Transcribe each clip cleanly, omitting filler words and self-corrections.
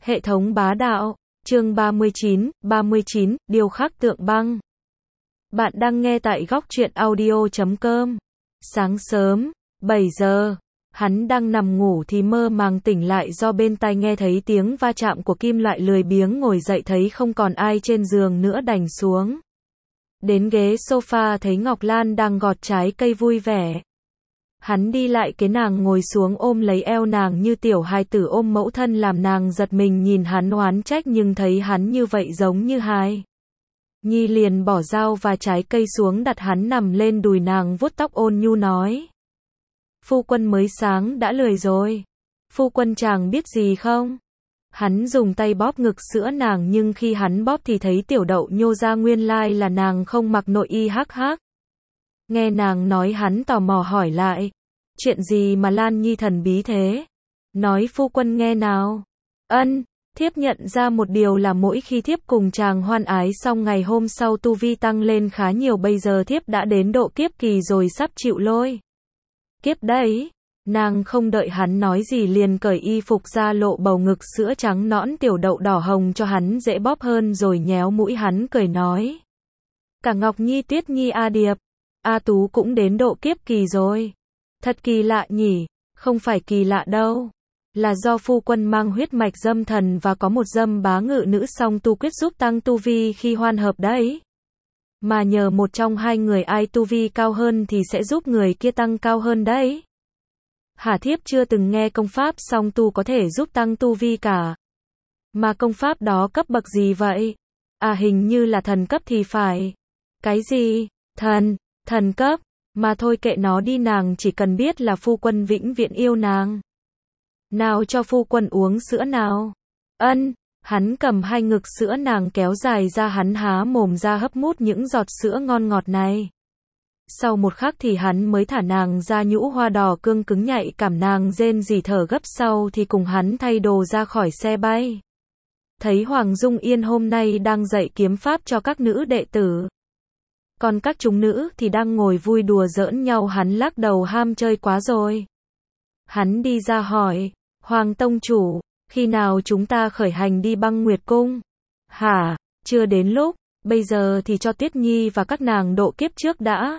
Hệ thống bá đạo, chương 39, điêu khắc tượng băng. Bạn đang nghe tại góc truyện audio.com. Sáng sớm, 7 giờ, hắn đang nằm ngủ thì mơ màng tỉnh lại do bên tai nghe thấy tiếng va chạm của kim loại, lười biếng ngồi dậy thấy không còn ai trên giường nữa đành xuống. Đến ghế sofa thấy Ngọc Lan đang gọt trái cây vui vẻ. Hắn đi lại kế nàng ngồi xuống ôm lấy eo nàng như tiểu hài tử ôm mẫu thân, làm nàng giật mình nhìn hắn oán trách, nhưng thấy hắn như vậy giống như hài nhi liền bỏ dao và trái cây xuống đặt hắn nằm lên đùi nàng, vuốt tóc ôn nhu nói: Phu quân mới sáng đã lười rồi. Phu quân chàng biết gì không? Hắn dùng tay bóp ngực sữa nàng, nhưng khi hắn bóp thì thấy tiểu đậu nhô ra, nguyên lai là nàng không mặc nội y. Hắc hắc. Nghe nàng nói hắn tò mò hỏi lại: Chuyện gì mà Lan Nhi thần bí thế? Nói phu quân nghe nào. Ân, thiếp nhận ra một điều là mỗi khi thiếp cùng chàng hoan ái xong ngày hôm sau tu vi tăng lên khá nhiều, bây giờ thiếp đã đến độ kiếp kỳ rồi, sắp chịu lôi kiếp đấy. Nàng không đợi hắn nói gì liền cởi y phục ra, lộ bầu ngực sữa trắng nõn tiểu đậu đỏ hồng cho hắn dễ bóp hơn, rồi nhéo mũi hắn cười nói: Cả Ngọc Nhi, Tuyết Nhi, A Điệp, A Tú cũng đến độ kiếp kỳ rồi. Thật kỳ lạ nhỉ? Không phải kỳ lạ đâu. Là do phu quân mang huyết mạch dâm thần và có một dâm bá ngự nữ song tu quyết giúp tăng tu vi khi hoan hợp đấy. Mà nhờ một trong hai người ai tu vi cao hơn thì sẽ giúp người kia tăng cao hơn đấy. Hả, thiếp chưa từng nghe công pháp song tu có thể giúp tăng tu vi cả. Mà công pháp đó cấp bậc gì vậy? À, hình như là thần cấp thì phải. Cái gì? Thần cấp? Mà thôi kệ nó đi, nàng chỉ cần biết là phu quân vĩnh viễn yêu nàng. Nào, cho phu quân uống sữa nào. Ân, hắn cầm hai ngực sữa nàng kéo dài ra, hắn há mồm ra hấp mút những giọt sữa ngon ngọt này. Sau một khắc thì hắn mới thả nàng ra, nhũ hoa đỏ cương cứng nhạy cảm, nàng rên rỉ thở gấp, sau thì cùng hắn thay đồ ra khỏi xe bay. Thấy Hoàng Dung Yên hôm nay đang dạy kiếm pháp cho các nữ đệ tử. Còn các chúng nữ thì đang ngồi vui đùa giỡn nhau, hắn lắc đầu: ham chơi quá rồi. Hắn đi ra hỏi: Hoàng tông chủ, khi nào chúng ta khởi hành đi Băng Nguyệt Cung? Hả, chưa đến lúc, bây giờ thì cho Tuyết Nhi và các nàng độ kiếp trước đã.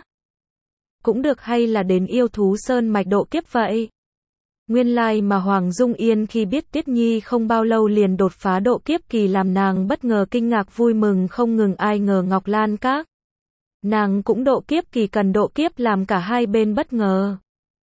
Cũng được, hay là đến Yêu Thú Sơn Mạch độ kiếp vậy? Nguyên lai mà Hoàng Dung Yên khi biết Tuyết Nhi không bao lâu liền đột phá độ kiếp kỳ, làm nàng bất ngờ kinh ngạc vui mừng không ngừng. Ai ngờ Ngọc Lan các nàng cũng độ kiếp kỳ, cần độ kiếp, làm cả hai bên bất ngờ.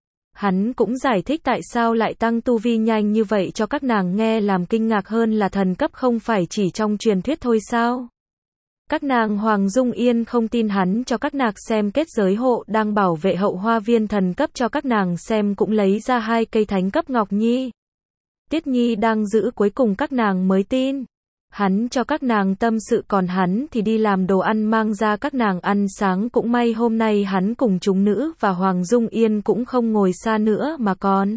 Hắn cũng giải thích tại sao lại tăng tu vi nhanh như vậy cho các nàng nghe, làm kinh ngạc hơn là thần cấp không phải chỉ trong truyền thuyết thôi sao? Các nàng Hoàng Dung Yên không tin, hắn cho các nàng xem kết giới hộ đang bảo vệ hậu hoa viên thần cấp cho các nàng xem, cũng lấy ra hai cây thánh cấp Ngọc Nhi, Tiết Nhi đang giữ, cuối cùng các nàng mới tin. Hắn cho các nàng tâm sự, còn hắn thì đi làm đồ ăn mang ra các nàng ăn sáng. Cũng may hôm nay hắn cùng chúng nữ và Hoàng Dung Yên cũng không ngồi xa nữa mà còn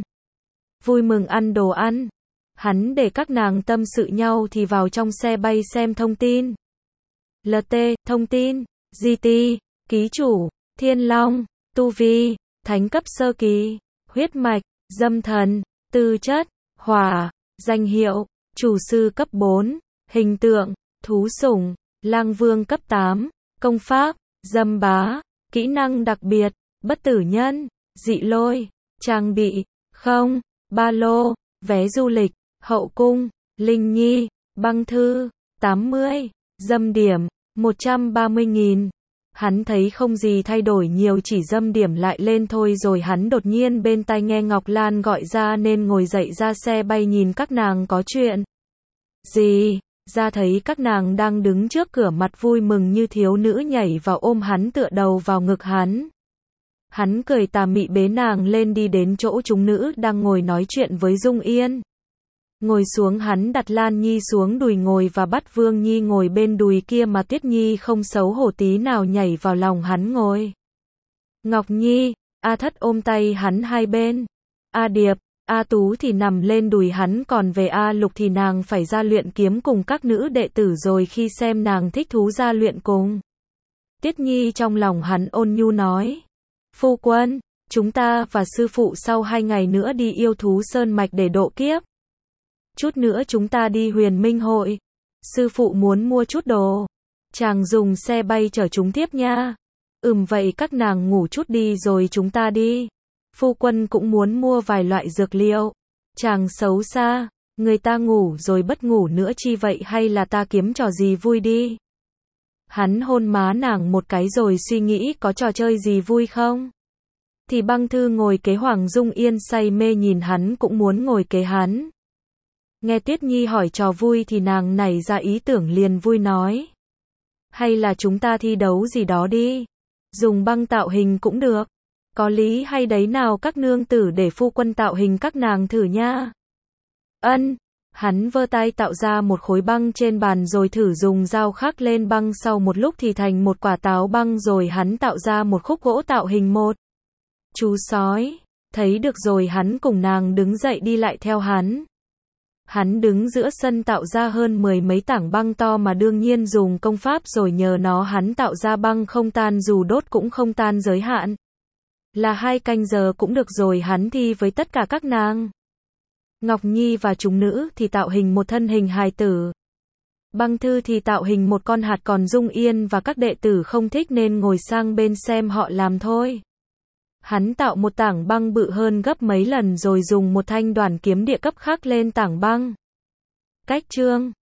vui mừng ăn đồ ăn. Hắn để các nàng tâm sự nhau thì vào trong xe bay xem thông tin. LT, thông tin, GT, ký chủ, Thiên Long, tu vi, thánh cấp sơ kỳ, huyết mạch, dâm thần, tư chất, hỏa, danh hiệu, chủ sư cấp 4, hình tượng, thú sủng, lang vương cấp 8, công pháp, dâm bá, kỹ năng đặc biệt, bất tử nhân, dị lôi, trang bị, không, ba lô, vé du lịch, hậu cung, linh nhi, băng thư, 80, dâm điểm, 130.000. Hắn thấy không gì thay đổi nhiều, chỉ dâm điểm lại lên thôi. Rồi hắn đột nhiên bên tai nghe Ngọc Lan gọi ra nên ngồi dậy ra xe bay nhìn các nàng có chuyện gì. Ra thấy các nàng đang đứng trước cửa, mặt vui mừng như thiếu nữ, nhảy vào ôm hắn tựa đầu vào ngực hắn. Hắn cười tà mị bế nàng lên đi đến chỗ chúng nữ đang ngồi nói chuyện với Dung Yên. Ngồi xuống, hắn đặt Lan Nhi xuống đùi ngồi và bắt Vương Nhi ngồi bên đùi kia, mà Tuyết Nhi không xấu hổ tí nào nhảy vào lòng hắn ngồi. Ngọc Nhi, A Thất ôm tay hắn hai bên. A Điệp, A Tú thì nằm lên đùi hắn, còn về A Lục thì nàng phải ra luyện kiếm cùng các nữ đệ tử rồi, khi xem nàng thích thú ra luyện cùng. Tuyết Nhi trong lòng hắn ôn nhu nói: Phu quân, chúng ta và sư phụ sau 2 ngày nữa đi Yêu Thú Sơn Mạch để độ kiếp. Chút nữa chúng ta đi Huyền Minh hội. Sư phụ muốn mua chút đồ. Chàng dùng xe bay chở chúng tiếp nha. Vậy các nàng ngủ chút đi rồi chúng ta đi. Phu quân cũng muốn mua vài loại dược liệu. Chàng xấu xa, người ta ngủ rồi bất ngủ nữa chi vậy, hay là ta kiếm trò gì vui đi. Hắn hôn má nàng một cái rồi suy nghĩ có trò chơi gì vui không. Thì Băng Thư ngồi kế Hoàng Dung Yên say mê nhìn hắn cũng muốn ngồi kế hắn. Nghe Tuyết Nhi hỏi trò vui thì nàng nảy ra ý tưởng liền vui nói. Hay là chúng ta thi đấu gì đó đi. Dùng băng tạo hình cũng được. Có lý hay đấy, nào các nương tử để phu quân tạo hình các nàng thử nha. Ân. Hắn vơ tay tạo ra một khối băng trên bàn rồi thử dùng dao khắc lên băng, sau một lúc thì thành một quả táo băng, rồi hắn tạo ra một khúc gỗ tạo hình một chú sói. Thấy được rồi hắn cùng nàng đứng dậy đi lại theo hắn. Hắn đứng giữa sân tạo ra hơn 10 mấy tảng băng to, mà đương nhiên dùng công pháp rồi, nhờ nó hắn tạo ra băng không tan, dù đốt cũng không tan, giới hạn là 2 canh giờ cũng được. Rồi hắn thi với tất cả các nàng. Ngọc Nhi và chúng nữ thì tạo hình một thân hình hài tử. Băng Thư thì tạo hình một con hạt, còn Dung Yên và các đệ tử không thích nên ngồi sang bên xem họ làm thôi. Hắn tạo một tảng băng bự hơn gấp mấy lần rồi dùng một thanh đoản kiếm địa cấp khắc lên tảng băng. Cách chương